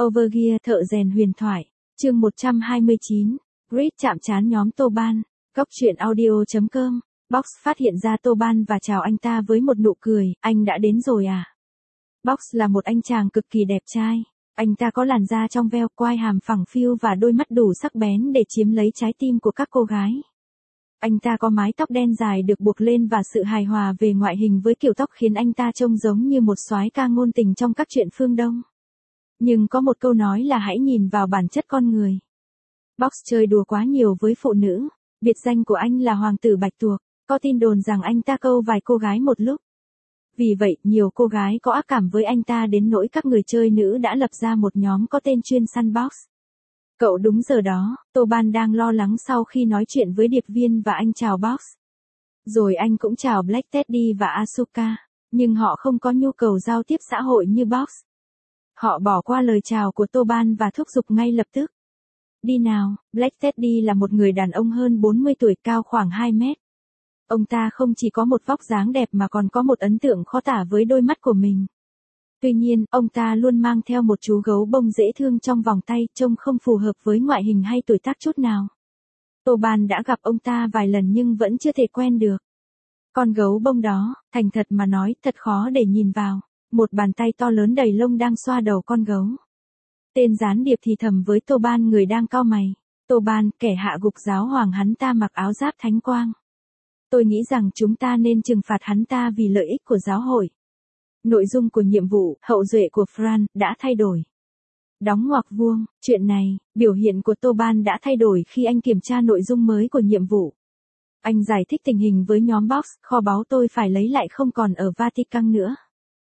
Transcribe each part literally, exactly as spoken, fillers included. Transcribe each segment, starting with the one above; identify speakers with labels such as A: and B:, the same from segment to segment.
A: Overgear thợ rèn huyền thoại. Chương một trăm hai mươi chín. Grid chạm trán nhóm Tô Ban. Góc truyện audio chấm com. Box phát hiện ra Tô Ban và chào anh ta với một nụ cười, anh đã đến rồi à? Box là một anh chàng cực kỳ đẹp trai. Anh ta có làn da trong veo, quai hàm phẳng phiu và đôi mắt đủ sắc bén để chiếm lấy trái tim của các cô gái. Anh ta có mái tóc đen dài được buộc lên và sự hài hòa về ngoại hình với kiểu tóc khiến anh ta trông giống như một soái ca ngôn tình trong các truyện phương Đông. Nhưng có một câu nói là hãy nhìn vào bản chất con người. Box chơi đùa quá nhiều với phụ nữ. Biệt danh của anh là Hoàng tử Bạch Tuộc. Có tin đồn rằng anh ta câu vài cô gái một lúc. Vì vậy, nhiều cô gái có ác cảm với anh ta đến nỗi các người chơi nữ đã lập ra một nhóm có tên chuyên săn Box. Cậu đúng giờ đó, Tô Ban đang lo lắng sau khi nói chuyện với điệp viên và anh chào Box. Rồi anh cũng chào Black Teddy và Asuka, nhưng họ không có nhu cầu giao tiếp xã hội như Box. Họ bỏ qua lời chào của Tô Ban và thúc giục ngay lập tức. Đi nào, Black Teddy là một người đàn ông hơn bốn mươi tuổi, cao khoảng hai mét. Ông ta không chỉ có một vóc dáng đẹp mà còn có một ấn tượng khó tả với đôi mắt của mình. Tuy nhiên, ông ta luôn mang theo một chú gấu bông dễ thương trong vòng tay, trông không phù hợp với ngoại hình hay tuổi tác chút nào. Tô Ban đã gặp ông ta vài lần nhưng vẫn chưa thể quen được. Con gấu bông đó, thành thật mà nói, thật khó để nhìn vào. Một bàn tay to lớn đầy lông đang xoa đầu con gấu. Tên gián điệp thì thầm với Tô Ban người đang cau mày. Tô Ban, kẻ hạ gục giáo hoàng, hắn ta mặc áo giáp thánh quang. Tôi nghĩ rằng chúng ta nên trừng phạt hắn ta vì lợi ích của giáo hội. Nội dung của nhiệm vụ, hậu duệ của Fran, đã thay đổi. Đóng ngoặc vuông, chuyện này, biểu hiện của Tô Ban đã thay đổi khi anh kiểm tra nội dung mới của nhiệm vụ. Anh giải thích tình hình với nhóm Box, kho báu tôi phải lấy lại không còn ở Vatican nữa.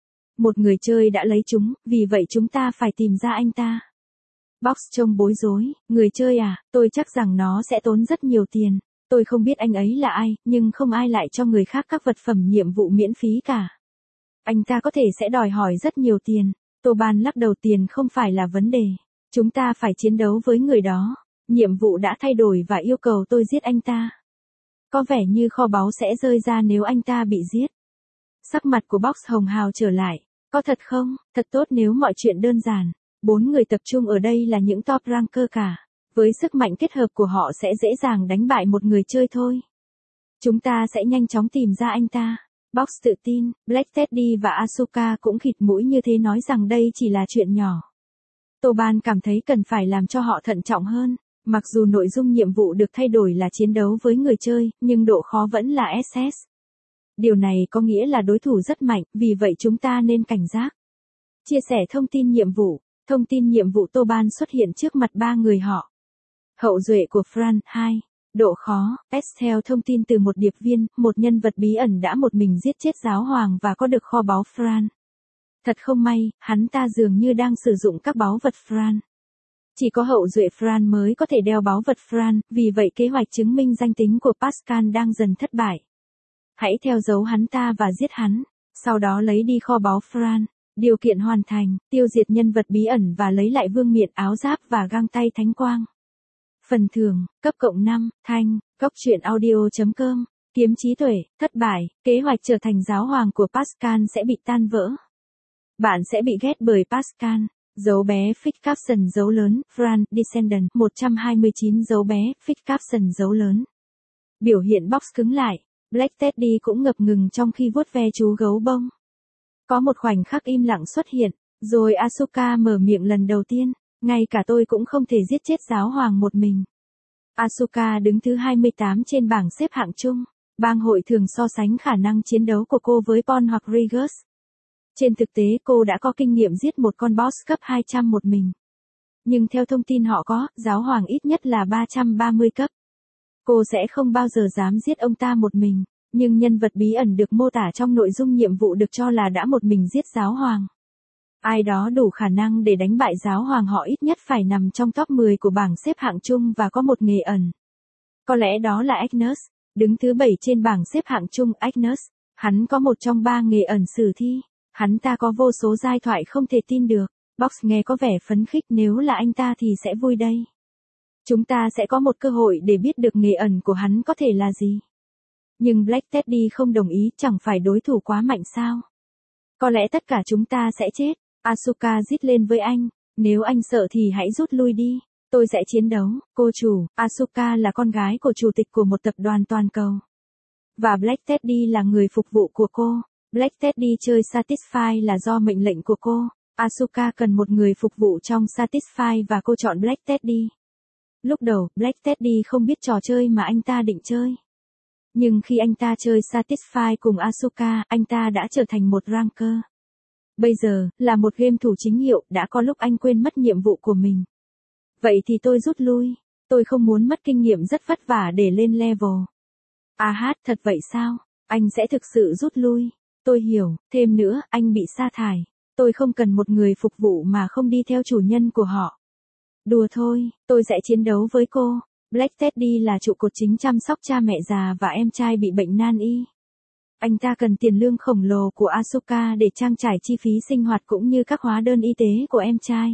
A: Một người chơi đã lấy chúng, vì vậy chúng ta phải tìm ra anh ta. Box trông bối rối, người chơi à, tôi chắc rằng nó sẽ tốn rất nhiều tiền. Tôi không biết anh ấy là ai, nhưng không ai lại cho người khác các vật phẩm nhiệm vụ miễn phí cả. Anh ta có thể sẽ đòi hỏi rất nhiều tiền. Tô Ban lắc đầu, tiền không phải là vấn đề. Chúng ta phải chiến đấu với người đó. Nhiệm vụ đã thay đổi và yêu cầu tôi giết anh ta. Có vẻ như kho báu sẽ rơi ra nếu anh ta bị giết. Sắc mặt của Box hồng hào trở lại. Có thật không? Thật tốt nếu mọi chuyện đơn giản. Bốn người tập trung ở đây là những top ranker cả. Với sức mạnh kết hợp của họ sẽ dễ dàng đánh bại một người chơi thôi. Chúng ta sẽ nhanh chóng tìm ra anh ta. Box tự tin, Black Teddy và Asuka cũng khịt mũi như thế, nói rằng đây chỉ là chuyện nhỏ. Tô Ban cảm thấy cần phải làm cho họ thận trọng hơn. Mặc dù nội dung nhiệm vụ được thay đổi là chiến đấu với người chơi, nhưng độ khó vẫn là ét ét. Điều này có nghĩa là đối thủ rất mạnh, vì vậy chúng ta nên cảnh giác. Chia sẻ thông tin nhiệm vụ. Thông tin nhiệm vụ Tô Ban xuất hiện trước mặt ba người họ. Hậu duệ của Fran, hai. Độ khó, S theo thông tin từ một điệp viên, một nhân vật bí ẩn đã một mình giết chết giáo hoàng và có được kho báu Fran. Thật không may, hắn ta dường như đang sử dụng các báu vật Fran. Chỉ có hậu duệ Fran mới có thể đeo báu vật Fran, vì vậy kế hoạch chứng minh danh tính của Pascal đang dần thất bại. Hãy theo dấu hắn ta và giết hắn, sau đó lấy đi kho báu Fran. Điều kiện hoàn thành, tiêu diệt nhân vật bí ẩn và lấy lại vương miện, áo giáp và găng tay thánh quang. Phần thưởng, cấp cộng năm, thanh, góc truyện audio chấm com, kiếm trí tuệ, thất bại, kế hoạch trở thành giáo hoàng của Pascal sẽ bị tan vỡ. Bạn sẽ bị ghét bởi Pascal, dấu bé Fix Caption dấu lớn, Fran, Descendant, một trăm hai mươi chín dấu bé, Fix Caption dấu lớn. Biểu hiện Box cứng lại, Black Teddy cũng ngập ngừng trong khi vuốt ve chú gấu bông. Có một khoảnh khắc im lặng xuất hiện, rồi Asuka mở miệng lần đầu tiên, ngay cả tôi cũng không thể giết chết giáo hoàng một mình. Asuka đứng thứ hai mươi tám trên bảng xếp hạng chung, bang hội thường so sánh khả năng chiến đấu của cô với Paul hoặc Rigus. Trên thực tế cô đã có kinh nghiệm giết một con boss cấp hai trăm một mình. Nhưng theo thông tin họ có, giáo hoàng ít nhất là ba trăm ba mươi cấp. Cô sẽ không bao giờ dám giết ông ta một mình. Nhưng nhân vật bí ẩn được mô tả trong nội dung nhiệm vụ được cho là đã một mình giết giáo hoàng. Ai đó đủ khả năng để đánh bại giáo hoàng họ ít nhất phải nằm trong top mười của bảng xếp hạng chung và có một nghề ẩn. Có lẽ đó là Agnes, đứng thứ bảy trên bảng xếp hạng chung. Agnes, hắn có một trong ba nghề ẩn sử thi. Hắn ta có vô số giai thoại không thể tin được. Box nghe có vẻ phấn khích, nếu là anh ta thì sẽ vui đây. Chúng ta sẽ có một cơ hội để biết được nghề ẩn của hắn có thể là gì. Nhưng Black Teddy không đồng ý, chẳng phải đối thủ quá mạnh sao? Có lẽ tất cả chúng ta sẽ chết. Asuka rít lên với anh, Nếu anh sợ thì hãy rút lui đi. Tôi sẽ chiến đấu. Cô chủ, Asuka là con gái của chủ tịch của một tập đoàn toàn cầu. Và Black Teddy là người phục vụ của cô. Black Teddy chơi Satisfy là do mệnh lệnh của cô. Asuka cần một người phục vụ trong Satisfy và cô chọn Black Teddy. Lúc đầu, Black Teddy không biết trò chơi mà anh ta định chơi. Nhưng khi anh ta chơi Satisfy cùng Asuka, anh ta đã trở thành một ranker. Bây giờ, là một game thủ chính hiệu, đã có lúc anh quên mất nhiệm vụ của mình. Vậy thì tôi rút lui. Tôi không muốn mất kinh nghiệm rất vất vả để lên level. À hát, thật vậy sao? Anh sẽ thực sự rút lui. Tôi hiểu, thêm nữa, anh bị sa thải. Tôi không cần một người phục vụ mà không đi theo chủ nhân của họ. Đùa thôi, tôi sẽ chiến đấu với cô. Black Teddy là trụ cột chính chăm sóc cha mẹ già và em trai bị bệnh nan y. Anh ta cần tiền lương khổng lồ của Asuka để trang trải chi phí sinh hoạt cũng như các hóa đơn y tế của em trai.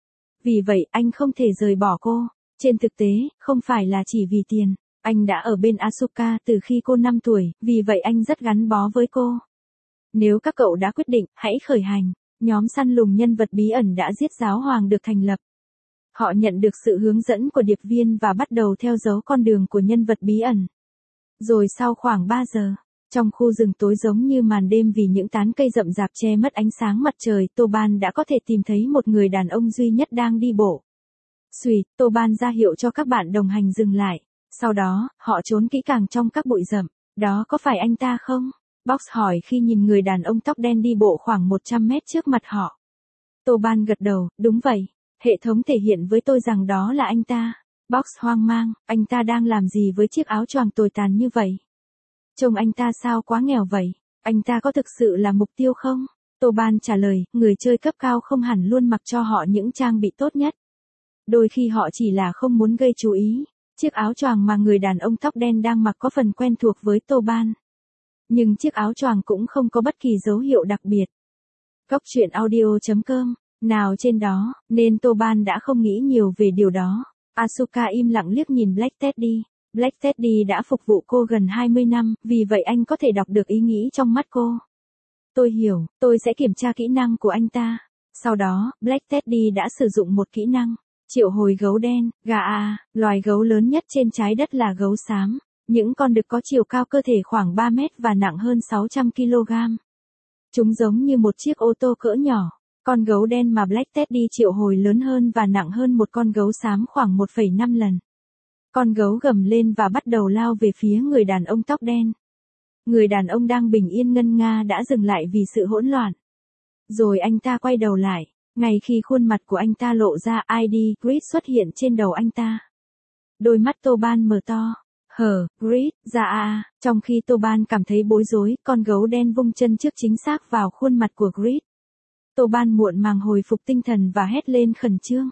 A: Vì vậy, anh không thể rời bỏ cô. Trên thực tế, không phải là chỉ vì tiền. Anh đã ở bên Asuka từ khi cô năm tuổi, vì vậy anh rất gắn bó với cô. Nếu các cậu đã quyết định, hãy khởi hành. Nhóm săn lùng nhân vật bí ẩn đã giết giáo hoàng được thành lập. Họ nhận được sự hướng dẫn của điệp viên và bắt đầu theo dấu con đường của nhân vật bí ẩn. Rồi sau khoảng ba giờ, trong khu rừng tối giống như màn đêm vì những tán cây rậm rạp che mất ánh sáng mặt trời, Toban đã có thể tìm thấy một người đàn ông duy nhất đang đi bộ. Xuy, Toban ra hiệu cho các bạn đồng hành dừng lại. Sau đó, họ trốn kỹ càng trong các bụi rậm. Đó có phải anh ta không? Box hỏi khi nhìn người đàn ông tóc đen đi bộ khoảng một trăm mét trước mặt họ. Toban gật đầu, đúng vậy. Hệ thống thể hiện với tôi rằng đó là anh ta. Box hoang mang, anh ta đang làm gì với chiếc áo choàng tồi tàn như vậy? Trông anh ta sao quá nghèo vậy? Anh ta có thực sự là mục tiêu không? Toban trả lời, người chơi cấp cao không hẳn luôn mặc cho họ những trang bị tốt nhất. Đôi khi họ chỉ là không muốn gây chú ý. Chiếc áo choàng mà người đàn ông tóc đen đang mặc có phần quen thuộc với Toban. Nhưng chiếc áo choàng cũng không có bất kỳ dấu hiệu đặc biệt. Góc truyện audio chấm com nào trên đó, nên Toban đã không nghĩ nhiều về điều đó. Asuka im lặng liếc nhìn Black Teddy. Black Teddy đã phục vụ cô gần hai mươi năm, vì vậy anh có thể đọc được ý nghĩ trong mắt cô. Tôi hiểu, tôi sẽ kiểm tra kỹ năng của anh ta. Sau đó, Black Teddy đã sử dụng một kỹ năng. Triệu hồi gấu đen, gà a, loài gấu lớn nhất trên trái đất là gấu xám. Những con đực có chiều cao cơ thể khoảng ba mét và nặng hơn sáu trăm ki lô gam. Chúng giống như một chiếc ô tô cỡ nhỏ. Con gấu đen mà Black Teddy triệu hồi lớn hơn và nặng hơn một con gấu xám khoảng một phẩy năm lần. Con gấu gầm lên và bắt đầu lao về phía người đàn ông tóc đen. Người đàn ông đang bình yên ngân nga đã dừng lại vì sự hỗn loạn. Rồi anh ta quay đầu lại. Ngay khi khuôn mặt của anh ta lộ ra, i đê Grid xuất hiện trên đầu anh ta. Đôi mắt Toban mở to. Hờ, Grid, ra a, trong khi Toban cảm thấy bối rối, con gấu đen vung chân trước chính xác vào khuôn mặt của Grid. Toban muộn màng hồi phục tinh thần và hét lên khẩn trương.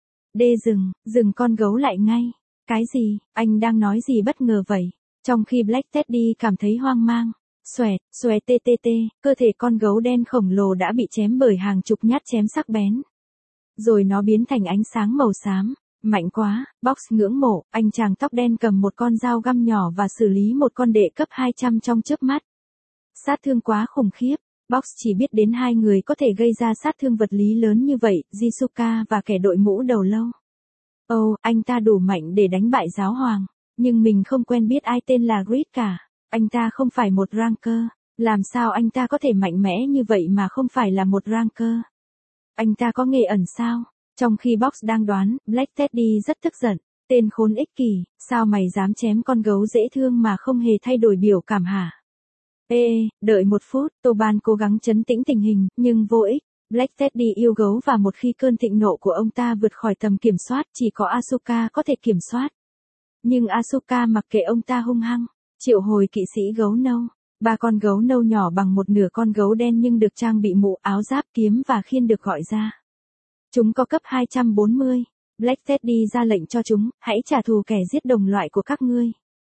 A: Đê dừng, dừng con gấu lại ngay. Cái gì, anh đang nói gì bất ngờ vậy? Trong khi Black Teddy cảm thấy hoang mang. Xoẹt, xoẹt tê tê tê, cơ thể con gấu đen khổng lồ đã bị chém bởi hàng chục nhát chém sắc bén. Rồi nó biến thành ánh sáng màu xám. Mạnh quá, Box ngưỡng mộ, anh chàng tóc đen cầm một con dao găm nhỏ và xử lý một con đệ cấp hai trăm trong chớp mắt. Sát thương quá khủng khiếp. Box chỉ biết đến hai người có thể gây ra sát thương vật lý lớn như vậy, Jisuka và kẻ đội mũ đầu lâu. Ồ, oh, anh ta đủ mạnh để đánh bại giáo hoàng. Nhưng mình không quen biết ai tên là Grid cả. Anh ta không phải một ranker. Làm sao anh ta có thể mạnh mẽ như vậy mà không phải là một ranker? Anh ta có nghề ẩn sao? Trong khi Box đang đoán, Black Teddy rất tức giận. Tên khốn ích kỷ, sao mày dám chém con gấu dễ thương mà không hề thay đổi biểu cảm hả? Ê, đợi một phút, Toban cố gắng trấn tĩnh tình hình, nhưng vô ích. Black Teddy yêu gấu và một khi cơn thịnh nộ của ông ta vượt khỏi tầm kiểm soát, chỉ có Asuka có thể kiểm soát. Nhưng Asuka mặc kệ ông ta hung hăng, triệu hồi kỵ sĩ gấu nâu. Ba con gấu nâu nhỏ bằng một nửa con gấu đen nhưng được trang bị mũ, áo giáp, kiếm và khiên được gọi ra. Chúng có cấp hai trăm bốn mươi. Black Teddy ra lệnh cho chúng, hãy trả thù kẻ giết đồng loại của các ngươi.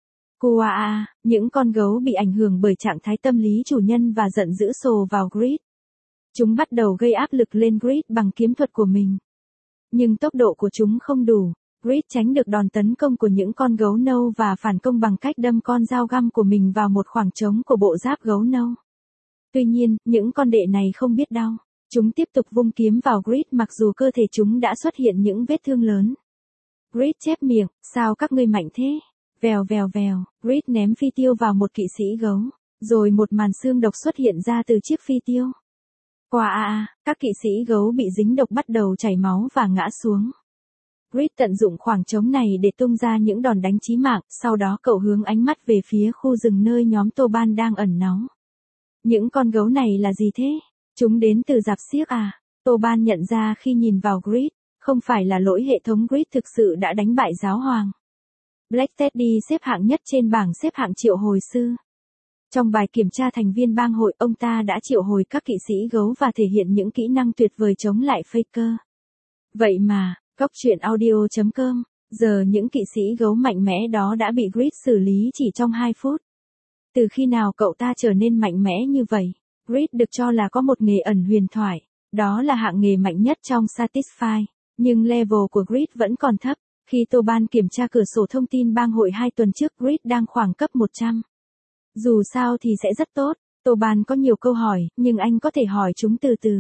A: Kuaa, những con gấu bị ảnh hưởng bởi trạng thái tâm lý chủ nhân và giận dữ sồ vào Grid. Chúng bắt đầu gây áp lực lên Grid bằng kiếm thuật của mình. Nhưng tốc độ của chúng không đủ. Grid tránh được đòn tấn công của những con gấu nâu và phản công bằng cách đâm con dao găm của mình vào một khoảng trống của bộ giáp gấu nâu. Tuy nhiên, những con đệ này không biết đau. Chúng tiếp tục vung kiếm vào Grid mặc dù cơ thể chúng đã xuất hiện những vết thương lớn. Grid chép miệng, sao các ngươi mạnh thế? Vèo vèo vèo, Grid ném phi tiêu vào một kỵ sĩ gấu, rồi một màn xương độc xuất hiện ra từ chiếc phi tiêu. Qua a a, các kỵ sĩ gấu bị dính độc bắt đầu chảy máu và ngã xuống. Grid tận dụng khoảng trống này để tung ra những đòn đánh chí mạng, sau đó cậu hướng ánh mắt về phía khu rừng nơi nhóm Toban đang ẩn náu. Những con gấu này là gì thế? Chúng đến từ rạp xiếc à? Toban nhận ra khi nhìn vào Grid, không phải là lỗi hệ thống Grid thực sự đã đánh bại giáo hoàng. Black Teddy xếp hạng nhất trên bảng xếp hạng triệu hồi sư. Trong bài kiểm tra thành viên bang hội, ông ta đã triệu hồi các kỵ sĩ gấu và thể hiện những kỹ năng tuyệt vời chống lại Faker. Vậy mà, Góc truyện audio chấm com, giờ những kỵ sĩ gấu mạnh mẽ đó đã bị Grid xử lý chỉ trong hai phút. Từ khi nào cậu ta trở nên mạnh mẽ như vậy? Grid được cho là có một nghề ẩn huyền thoại, đó là hạng nghề mạnh nhất trong Satisfy, nhưng level của Grid vẫn còn thấp. Khi Toban kiểm tra cửa sổ thông tin bang hội hai tuần trước, Grid đang khoảng cấp một trăm. Dù sao thì sẽ rất tốt, Toban có nhiều câu hỏi, nhưng anh có thể hỏi chúng từ từ.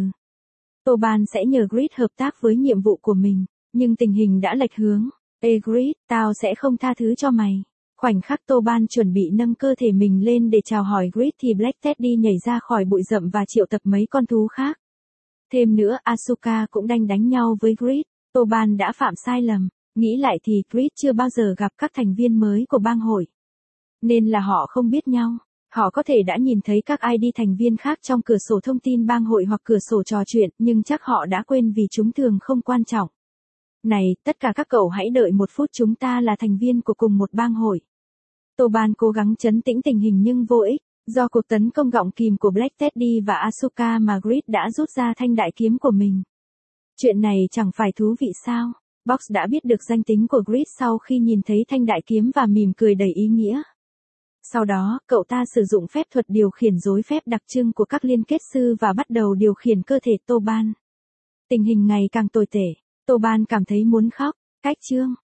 A: Toban sẽ nhờ Grid hợp tác với nhiệm vụ của mình, nhưng tình hình đã lệch hướng. Ê Grid, tao sẽ không tha thứ cho mày. Khoảnh khắc Toban chuẩn bị nâng cơ thể mình lên để chào hỏi Grid thì Black Teddy nhảy ra khỏi bụi rậm và triệu tập mấy con thú khác. Thêm nữa, Asuka cũng đanh đánh nhau với Grid. Toban đã phạm sai lầm. Nghĩ lại thì Grid chưa bao giờ gặp các thành viên mới của bang hội. Nên là họ không biết nhau. Họ có thể đã nhìn thấy các i đê thành viên khác trong cửa sổ thông tin bang hội hoặc cửa sổ trò chuyện, nhưng chắc họ đã quên vì chúng thường không quan trọng. Này, tất cả các cậu hãy đợi một phút, chúng ta là thành viên của cùng một bang hội. Toban cố gắng trấn tĩnh tình hình nhưng vô ích. Do cuộc tấn công gọng kìm của Black Teddy và Asuka mà Grid đã rút ra thanh đại kiếm của mình. Chuyện này chẳng phải thú vị sao? Box đã biết được danh tính của Grid sau khi nhìn thấy thanh đại kiếm và mỉm cười đầy ý nghĩa. Sau đó, cậu ta sử dụng phép thuật điều khiển rối phép đặc trưng của các liên kết sư và bắt đầu điều khiển cơ thể Toban. Tình hình ngày càng tồi tệ. Toban cảm thấy muốn khóc. Cách chương